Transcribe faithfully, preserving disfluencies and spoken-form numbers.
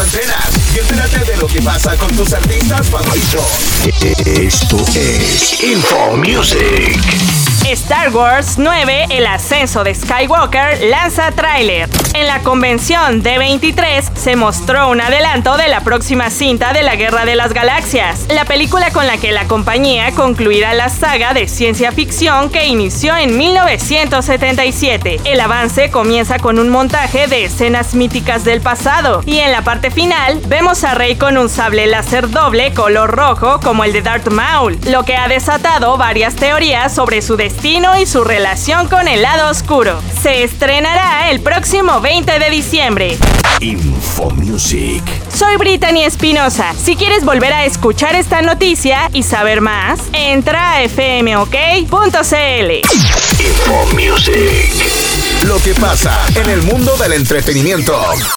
antenas y entérate de lo que pasa con tus artistas favoritos. Esto es Info Music. Star Wars nueve, el ascenso de Skywalker, lanza tráiler. En la convención D veintitrés se mostró un adelanto de la próxima cinta de la Guerra de las Galaxias, la película con la que la compañía concluirá la saga de ciencia ficción que inició en mil novecientos setenta y siete. El avance comienza con un montaje de escenas míticas del pasado, y en la parte final vemos a Rey con un sable láser doble color rojo como el de Darth Maul, lo que ha desatado varias teorías sobre su destino y su relación con el lado oscuro. Se estrenará el próximo veinte de diciembre. Info Music. Soy Brittany Espinosa. Si quieres volver a escuchar esta noticia y saber más, entra a f m o k punto c l. Info Music. Lo que pasa en el mundo del entretenimiento.